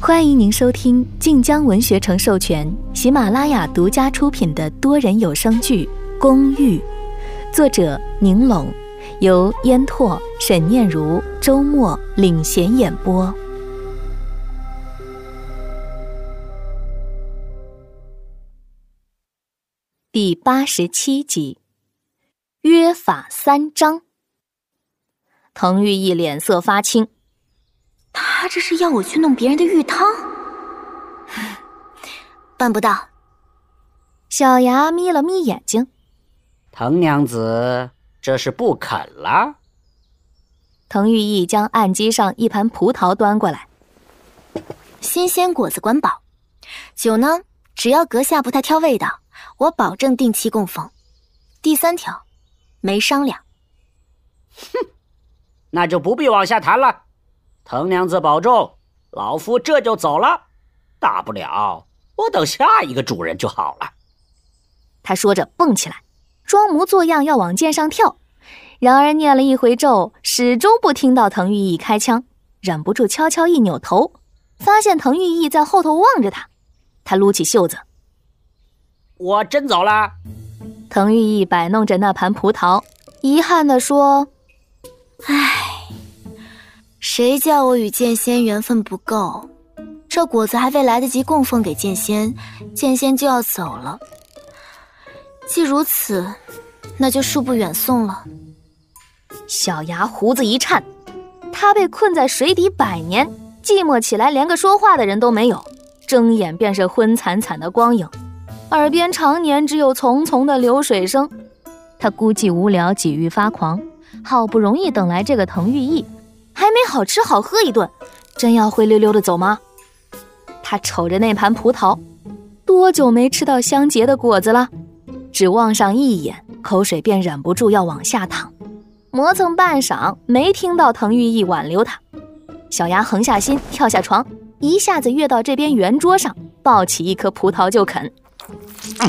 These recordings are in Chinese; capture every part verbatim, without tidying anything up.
欢迎您收听晋江文学城授权、喜马拉雅独家出品的多人有声剧《公寓》，作者宁拢，由烟拓、沈念如、周末领衔演播。第八十七集，约法三章。滕玉义脸色发青， 他这是要我去弄别人的浴汤？办不到。 小牙眯了眯眼睛， 滕娘子这是不肯了。 滕玉义将案几上一盘葡萄端过来， 新鲜果子管饱，酒呢只要阁下不太挑味道，我保证定期供奉。第三条，没商量。 哼，那就不必往下谈了。滕娘子保重，老夫这就走了，大不了我等下一个主人就好了。 他说着蹦起来，装模作样要往剑上跳，然而念了一回咒，始终不听到滕玉义开枪，忍不住悄悄一扭头，发现滕玉义在后头望着他。他撸起袖子， 我真走了。 滕玉义摆弄着那盘葡萄，遗憾地说， 唉，谁叫我与剑仙缘分不够，这果子还未来得及供奉给剑仙，剑仙就要走了。既如此，那就恕不远送了。 小牙胡子一颤，他被困在水底百年，寂寞起来连个说话的人都没有，睁眼便是昏惨惨的光影，耳边常年只有淙淙的流水声。他孤寂无聊，几欲发狂，好不容易等来这个滕玉义，还没好吃好喝一顿，真要灰溜溜的走吗？他瞅着那盘葡萄，多久没吃到香洁的果子了？只望上一眼，口水便忍不住要往下淌。磨蹭半晌，没听到滕玉义挽留他。小牙横下心，跳下床，一下子跃到这边圆桌上，抱起一颗葡萄就啃。 嗯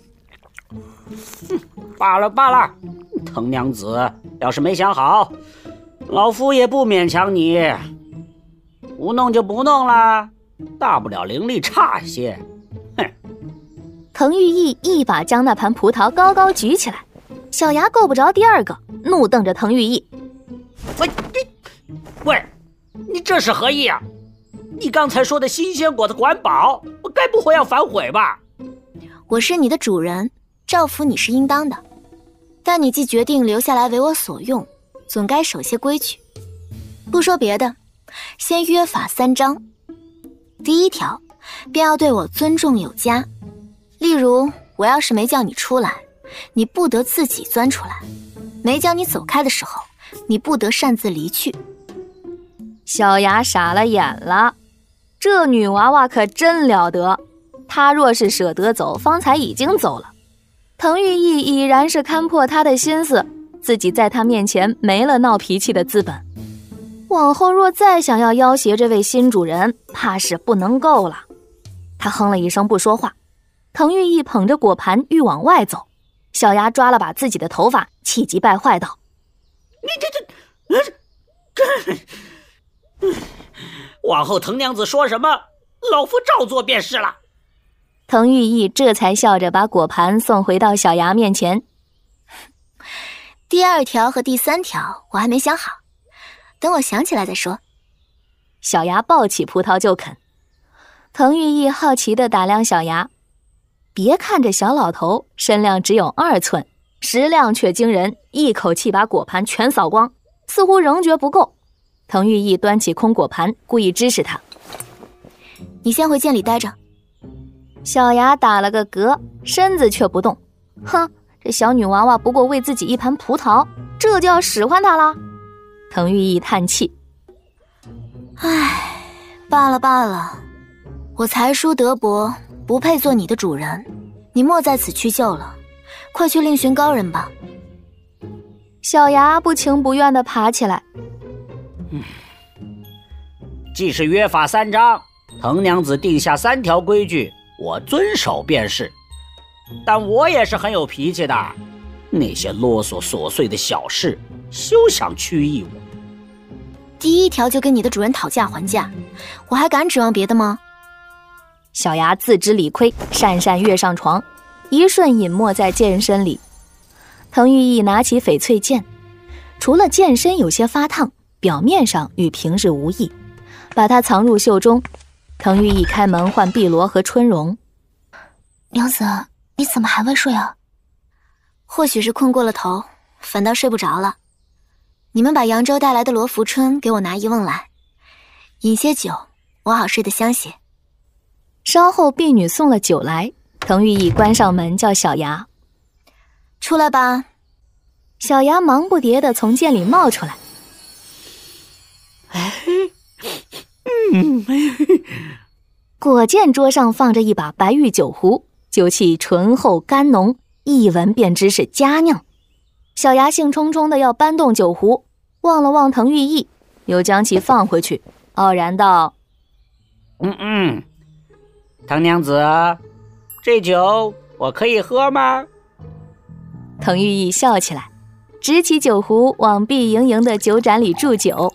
嗯，罢了罢了，滕娘子要是没想好，老夫也不勉强你。不弄就不弄啦，大不了灵力差些。哼！ 滕玉义一把将那盘葡萄高高举起来，小牙够不着第二个，怒瞪着滕玉义。 喂，喂，你这是何意啊？你刚才说的新鲜果子管饱，我该不会要反悔吧？ 我是你的主人，照拂你是应当的，但你既决定留下来为我所用，总该守些规矩。不说别的，先约法三章。第一条，便要对我尊重有加。例如，我要是没叫你出来，你不得自己钻出来；没叫你走开的时候，你不得擅自离去。 小牙傻了眼了，这女娃娃可真了得，她若是舍得走，方才已经走了。滕玉义已然是看破她的心思，自己在她面前没了闹脾气的资本。往后若再想要要挟这位新主人，怕是不能够了。他哼了一声不说话。滕玉义捧着果盘欲往外走，小牙抓了把自己的头发，气急败坏道： 你这这这往后滕娘子说什么，老夫照做便是了。 滕玉义这才笑着把果盘送回到小牙面前。 第二条和第三条我还没想好，等我想起来再说。 小牙抱起葡萄就啃。滕玉义好奇地打量小牙，别看这小老头身量只有二寸，食量却惊人，一口气把果盘全扫光，似乎仍觉不够。滕玉义端起空果盘，故意支持他： 你先回剑里待着。 小牙打了个嗝，身子却不动。哼，这小女娃娃不过为自己一盘葡萄，这就要使唤她啦。滕玉义叹气： 唉，罢了罢了，我才疏德薄，不配做你的主人，你莫在此屈就了，快去另寻高人吧。 小牙不情不愿地爬起来。 嗯，既是约法三章，滕娘子定下三条规矩，我遵守便是。但我也是很有脾气的，那些啰嗦琐碎的小事，休想曲意我。 第一条就跟你的主人讨价还价，我还敢指望别的吗？ 小牙自知理亏，讪讪跃上床，一瞬隐没在剑身里。滕玉义拿起翡翠剑，除了剑身有些发烫，表面上与平日无异，把它藏入袖中。滕玉义开门唤碧罗和春荣。 娘子，你怎么还未睡啊？或许是困过了头，反倒睡不着了。你们把扬州带来的罗浮春给我拿一瓮来，饮些酒，我好睡得香些。 稍后婢女送了酒来，滕玉义关上门叫小牙出来吧。 小牙忙不迭地从剑里冒出来。 哎，嗯， 果见桌上放着一把白玉酒壶，酒气醇厚甘浓，一闻便知是佳酿。小牙兴冲冲地要搬动酒壶，望了望滕玉义，又将其放回去，傲然道： 嗯嗯，滕娘子，这酒我可以喝吗？ 滕玉义笑起来，执起酒壶往碧莹莹的酒盏里注酒。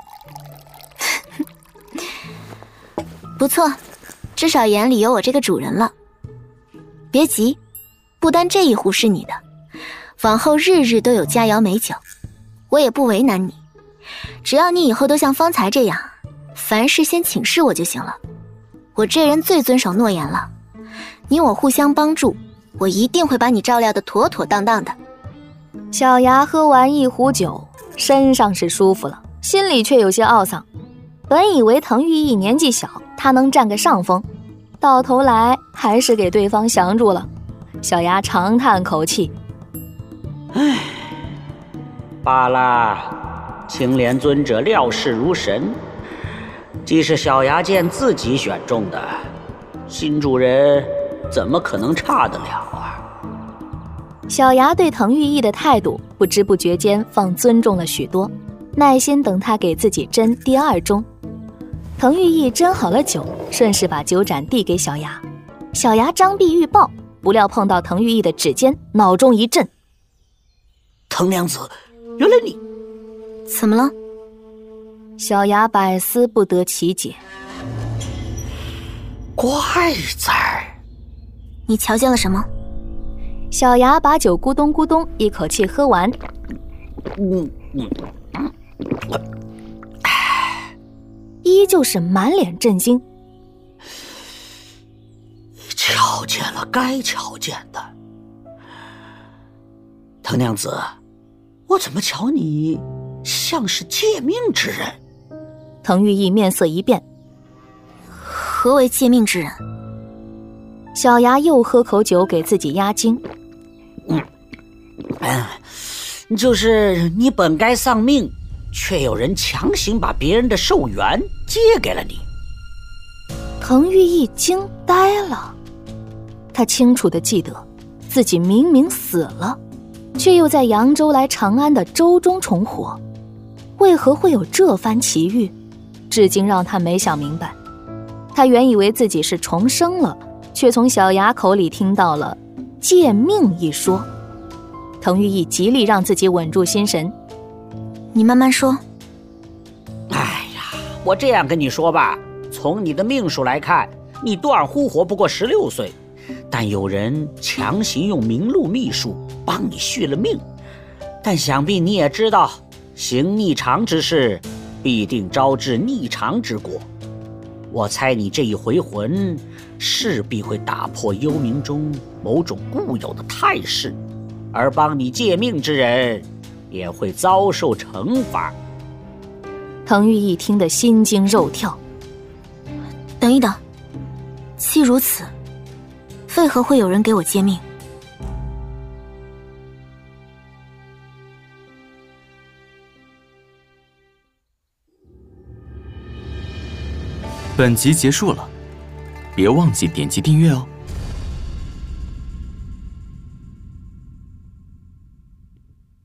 不错，至少眼里有我这个主人了。别急，不单这一壶是你的，往后日日都有佳肴美酒，我也不为难你。只要你以后都像方才这样，凡事先请示我就行了。我这人最遵守诺言了，你我互相帮助，我一定会把你照料得妥妥当当的。 小牙喝完一壶酒，身上是舒服了，心里却有些懊丧。本以为滕玉义年纪小，他能占个上风，到头来还是给对方降住了。小牙长叹口气， 唉，罢了，青莲尊者料事如神，既是小牙剑自己选中的，新主人怎么可能差得了啊？ 小牙对滕玉义的态度不知不觉间放尊重了许多，耐心等他给自己斟第二盅。滕玉义斟好了酒，顺势把酒盏递给小牙。小牙张臂欲抱，不料碰到滕玉义的指尖，脑中一震。 滕娘子，原来你…… 怎么了？ 小牙百思不得其解。 怪哉！ 你瞧见了什么？ 小牙把酒咕咚咕咚一口气喝完。 嗯嗯， 依旧是满脸震惊。 瞧见了该瞧见的。滕娘子，我怎么瞧你像是借命之人？ 滕玉义面色一变。 何为借命之人？ 小牙又喝口酒给自己压惊。 嗯，嗯，就是你本该丧命，却有人强行把别人的寿元借给了你。 滕玉义惊呆了，他清楚地记得自己明明死了，却又在扬州来长安的舟中重活，为何会有这番奇遇，至今让他没想明白。他原以为自己是重生了，却从小牙口里听到了借命一说。滕玉义极力让自己稳住心神。 你慢慢说。 哎呀，我这样跟你说吧，从你的命数来看，你断乎活不过十六岁，但有人强行用名录秘术帮你续了命。但想必你也知道，行逆常之事，必定招致逆常之果。我猜你这一回魂，势必会打破幽冥中某种固有的态势，而帮你借命之人也会遭受惩罚。 滕玉义听得心惊肉跳。 等一等，既如此，为何会有人给我借命？ 本集结束了，别忘记点击订阅哦。